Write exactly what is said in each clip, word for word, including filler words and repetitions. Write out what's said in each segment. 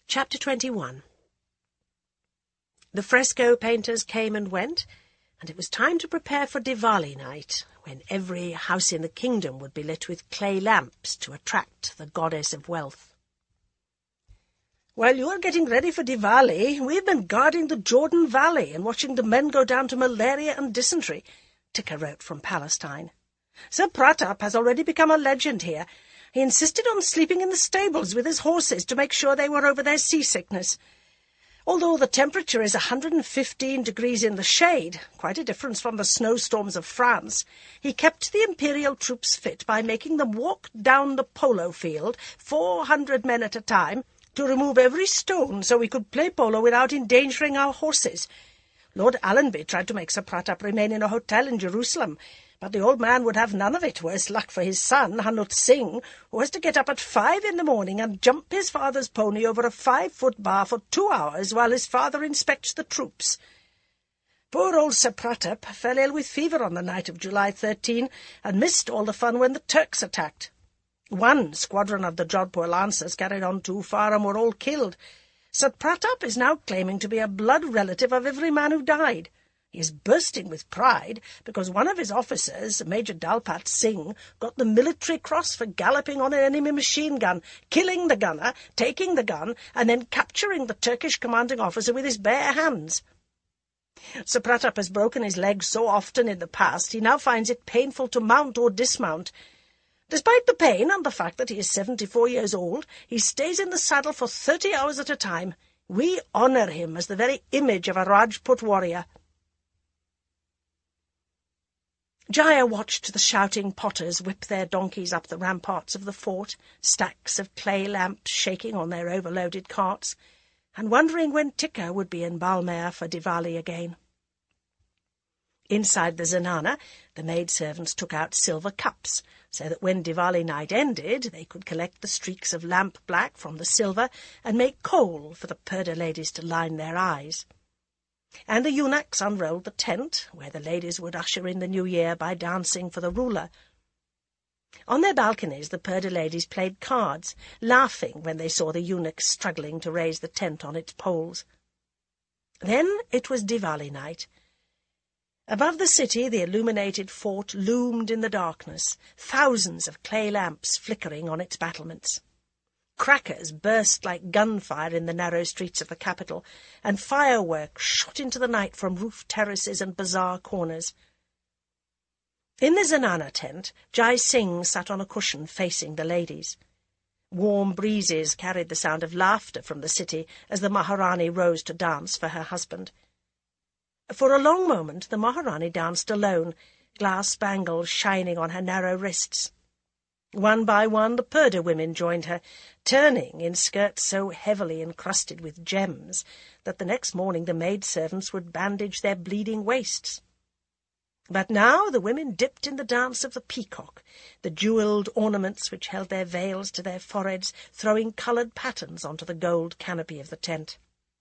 Chapter twenty-one. The fresco painters came and went, and it was time to prepare for Diwali night, when every house in the kingdom would be lit with clay lamps to attract the goddess of wealth. "While you are getting ready for Diwali, we've been guarding the Jordan Valley and watching the men go down to malaria and dysentery," Tikka wrote from Palestine. "Sir Pratap has already become a legend here. He insisted on sleeping in the stables with his horses to make sure they were over their seasickness. Although the temperature is one hundred fifteen degrees in the shade, quite a difference from the snowstorms of France, he kept the imperial troops fit by making them walk down the polo field, four hundred men at a time, to remove every stone so we could play polo without endangering our horses. Lord Allenby tried to make Sir Pratap remain in a hotel in Jerusalem, but the old man would have none of it, worse luck for his son, Hanut Singh, who has to get up at five in the morning and jump his father's pony over a five-foot bar for two hours while his father inspects the troops. Poor old Sir Pratap fell ill with fever on the night of July thirteenth and missed all the fun when the Turks attacked. One squadron of the Jodhpur Lancers carried on too far and were all killed. Sir Pratap is now claiming to be a blood relative of every man who died. He is bursting with pride because one of his officers, Major Dalpat Singh, got the military cross for galloping on an enemy machine gun, killing the gunner, taking the gun, and then capturing the Turkish commanding officer with his bare hands. Sir Pratap has broken his leg so often in the past, he now finds it painful to mount or dismount. Despite the pain and the fact that he is seventy-four years old, he stays in the saddle for thirty hours at a time. We honour him as the very image of a Rajput warrior." Jaya watched the shouting potters whip their donkeys up the ramparts of the fort, stacks of clay lamps shaking on their overloaded carts, and wondering when Tikka would be in Balmair for Diwali again. Inside the zenana, the maidservants took out silver cups, so that when Diwali night ended, they could collect the streaks of lamp black from the silver and make kohl for the purdah ladies to line their eyes. And the eunuchs unrolled the tent, where the ladies would usher in the new year by dancing for the ruler. On their balconies the purdah ladies played cards, laughing when they saw the eunuchs struggling to raise the tent on its poles. Then it was Diwali night. Above the city the illuminated fort loomed in the darkness, thousands of clay lamps flickering on its battlements. Crackers burst like gunfire in the narrow streets of the capital, and fireworks shot into the night from roof terraces and bazaar corners. In the zenana tent, Jai Singh sat on a cushion facing the ladies. Warm breezes carried the sound of laughter from the city as the Maharani rose to dance for her husband. For a long moment the Maharani danced alone, glass spangles shining on her narrow wrists. One by one the purdah women joined her, turning in skirts so heavily encrusted with gems that the next morning the maidservants would bandage their bleeding waists. But now the women dipped in the dance of the peacock, the jewelled ornaments which held their veils to their foreheads, throwing coloured patterns onto the gold canopy of the tent.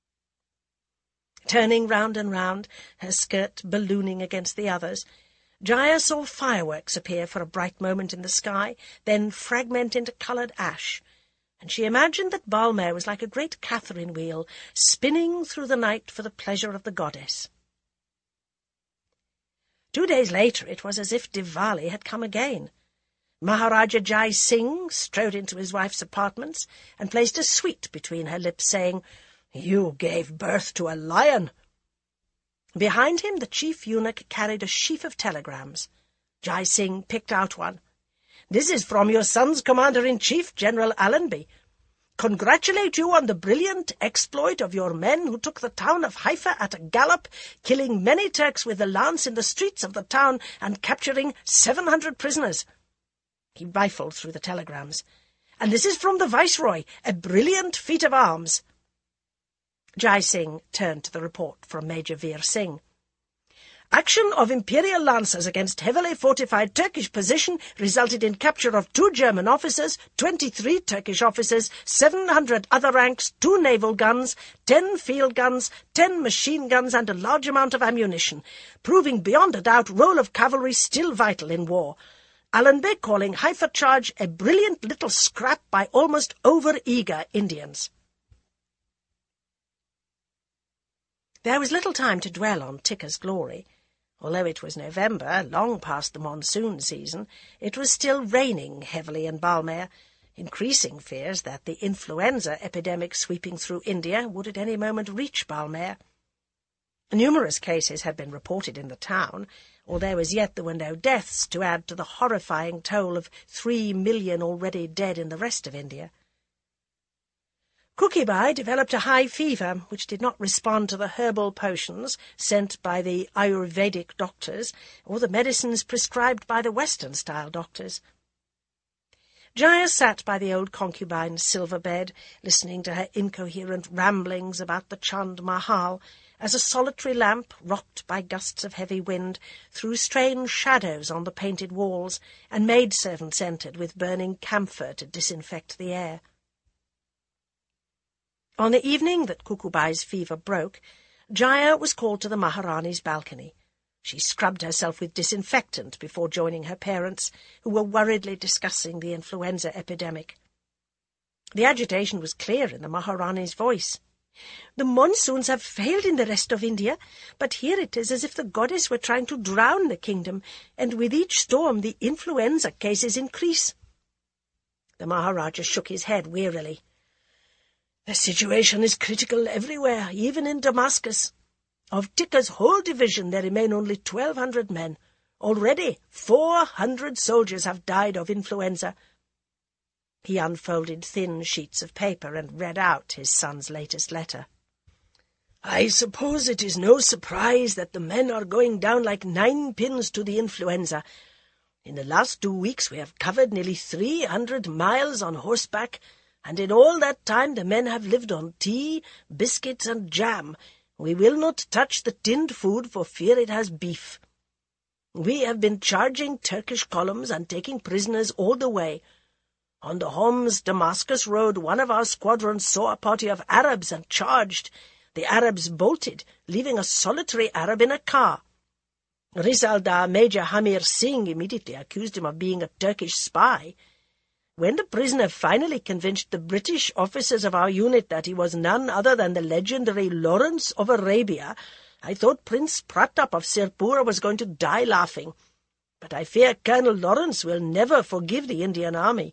Turning round and round, her skirt ballooning against the others, Jaya saw fireworks appear for a bright moment in the sky, then fragment into coloured ash, and she imagined that Balmair was like a great Catherine wheel, spinning through the night for the pleasure of the goddess. Two days later it was as if Diwali had come again. Maharaja Jai Singh strode into his wife's apartments and placed a sweet between her lips, saying, "You gave birth to a lion." Behind him the chief eunuch carried a sheaf of telegrams. Jai Singh picked out one. "This is from your son's commander-in-chief, General Allenby. Congratulate you on the brilliant exploit of your men who took the town of Haifa at a gallop, killing many Turks with the lance in the streets of the town and capturing seven hundred prisoners." He rifled through the telegrams. "And this is from the Viceroy, a brilliant feat of arms." Jai Singh turned to the report from Major Veer Singh. "Action of Imperial Lancers against heavily fortified Turkish position resulted in capture of two German officers, twenty-three Turkish officers, seven hundred other ranks, two naval guns, ten field guns, ten machine guns, and a large amount of ammunition, proving beyond a doubt role of cavalry still vital in war. Allenby calling Haifa charge a brilliant little scrap by almost over-eager Indians." There was little time to dwell on Tikka's glory. Although it was November, long past the monsoon season, it was still raining heavily in Balmair, increasing fears that the influenza epidemic sweeping through India would at any moment reach Balmair. Numerous cases had been reported in the town, although as yet there were no deaths to add to the horrifying toll of three million already dead in the rest of India. Kuki Bai developed a high fever, which did not respond to the herbal potions sent by the Ayurvedic doctors or the medicines prescribed by the Western-style doctors. Jaya sat by the old concubine's silver bed, listening to her incoherent ramblings about the Chand Mahal, as a solitary lamp, rocked by gusts of heavy wind, threw strange shadows on the painted walls, and maidservants entered with burning camphor to disinfect the air. On the evening that Kukubai's fever broke, Jaya was called to the Maharani's balcony. She scrubbed herself with disinfectant before joining her parents, who were worriedly discussing the influenza epidemic. The agitation was clear in the Maharani's voice. "The monsoons have failed in the rest of India, but here it is as if the goddess were trying to drown the kingdom, and with each storm the influenza cases increase." The Maharaja shook his head wearily. "The situation is critical everywhere, even in Damascus. Of Tikka's whole division there remain only twelve hundred men. Already four hundred soldiers have died of influenza." He unfolded thin sheets of paper and read out his son's latest letter. "I suppose it is no surprise that the men are going down like nine pins to the influenza. In the last two weeks we have covered nearly three hundred miles on horseback, and in all that time the men have lived on tea, biscuits, and jam. We will not touch the tinned food for fear it has beef. We have been charging Turkish columns and taking prisoners all the way. On the Homs-Damascus road one of our squadrons saw a party of Arabs and charged. The Arabs bolted, leaving a solitary Arab in a car. Risaldar Major Hamir Singh immediately accused him of being a Turkish spy. When the prisoner finally convinced the British officers of our unit that he was none other than the legendary Lawrence of Arabia, I thought Prince Pratap of Sirpur was going to die laughing. But I fear Colonel Lawrence will never forgive the Indian army.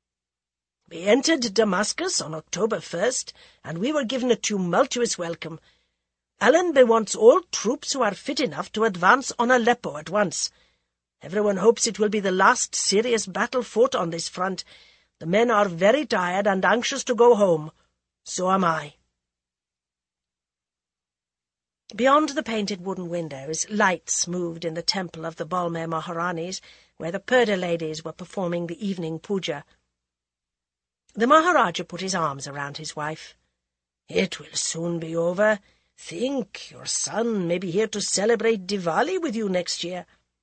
We entered Damascus on October first, and we were given a tumultuous welcome. Allenby wants all troops who are fit enough to advance on Aleppo at once. Everyone hopes it will be the last serious battle fought on this front. The men are very tired and anxious to go home. So am I." Beyond the painted wooden windows, lights moved in the temple of the Balmair Maharanis, where the Purdah ladies were performing the evening puja. The Maharaja put his arms around his wife. "It will soon be over. Think, your son may be here to celebrate Diwali with you next year."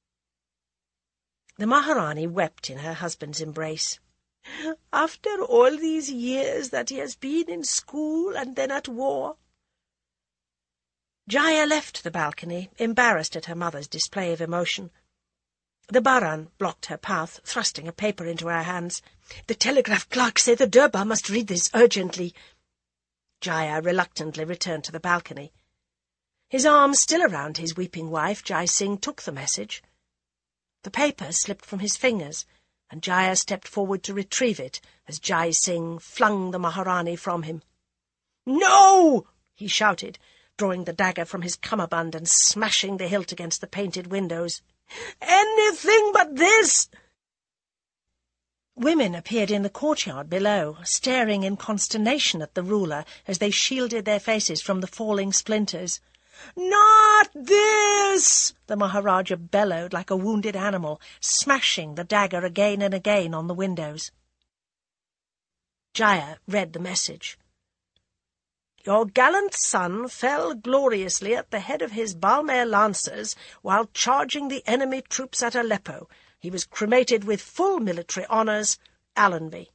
The Maharani wept in her husband's embrace. "After all these years that he has been in school and then at war." Jaya left the balcony, embarrassed at her mother's display of emotion. The Baran blocked her path, thrusting a paper into her hands. "The telegraph clerk said the Durbar must read this urgently." Jaya reluctantly returned to the balcony. His arms still around his weeping wife, Jai Singh took the message. The paper slipped from his fingers, and Jaya stepped forward to retrieve it as Jai Singh flung the Maharani from him. "No!" he shouted, drawing the dagger from his cummerbund and smashing the hilt against the painted windows. "Anything but this!" Women appeared in the courtyard below, staring in consternation at the ruler as they shielded their faces from the falling splinters. "Not this!" the Maharaja bellowed like a wounded animal, smashing the dagger again and again on the windows. Jaya read the message. "Your gallant son fell gloriously at the head of his Balmair lancers while charging the enemy troops at Aleppo. He was cremated with full military honours. Allenby."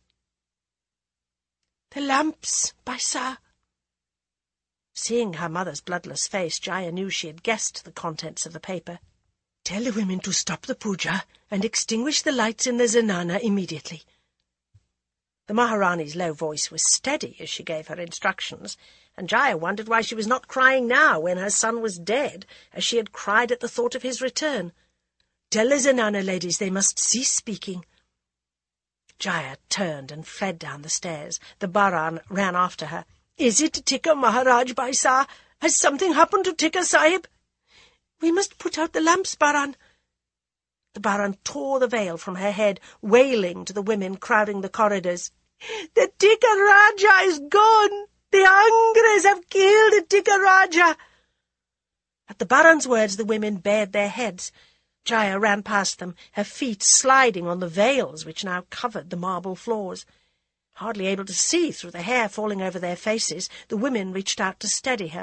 "The lamps, Baisa." Seeing her mother's bloodless face, Jaya knew she had guessed the contents of the paper. "Tell the women to stop the puja and extinguish the lights in the zenana immediately." The Maharani's low voice was steady as she gave her instructions, and Jaya wondered why she was not crying now when her son was dead, as she had cried at the thought of his return. "Tell the Zenana ladies they must cease speaking." Jaya turned and fled down the stairs. The Baran ran after her. "Is it Tikka Maharaj, Baisa? Has something happened to Tikka Sahib?" "We must put out the lamps, Baran." The Baran tore the veil from her head, wailing to the women crowding the corridors. "The Tikka Raja is gone! The Angres have killed the Tikka Raja!" At the Baran's words, the women bared their heads. Jaya ran past them, her feet sliding on the veils which now covered the marble floors. Hardly able to see through the hair falling over their faces, the women reached out to steady her.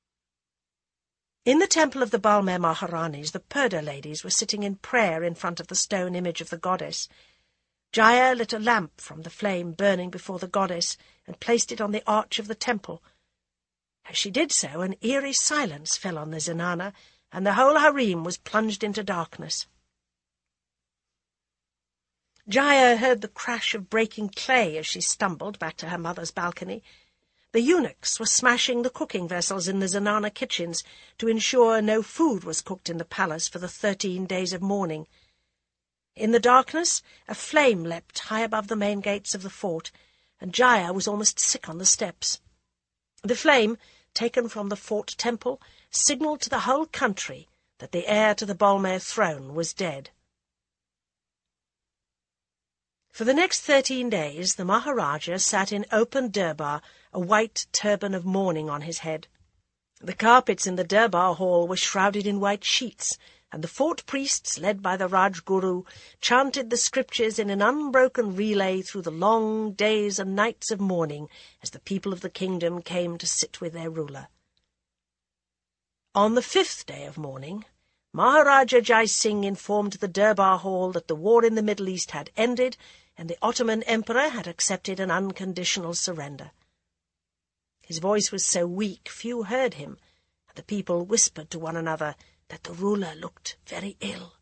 In the temple of the Balmer Maharanis, the Purdah ladies were sitting in prayer in front of the stone image of the goddess. Jaya lit a lamp from the flame burning before the goddess and placed it on the arch of the temple. As she did so, an eerie silence fell on the Zenana, and the whole harem was plunged into darkness. Jaya heard the crash of breaking clay as she stumbled back to her mother's balcony. The eunuchs were smashing the cooking vessels in the Zenana kitchens to ensure no food was cooked in the palace for the thirteen days of mourning. In the darkness, a flame leapt high above the main gates of the fort, and Jaya was almost sick on the steps. The flame, taken from the fort temple, signalled to the whole country that the heir to the Balmer throne was dead. For the next thirteen days the Maharaja sat in open durbar, a white turban of mourning on his head. The carpets in the durbar hall were shrouded in white sheets, and the fort priests, led by the Rajguru, chanted the scriptures in an unbroken relay through the long days and nights of mourning as the people of the kingdom came to sit with their ruler. On the fifth day of mourning, Maharaja Jai Singh informed the Durbar Hall that the war in the Middle East had ended and the Ottoman Emperor had accepted an unconditional surrender. His voice was so weak few heard him, and the people whispered to one another that the ruler looked very ill.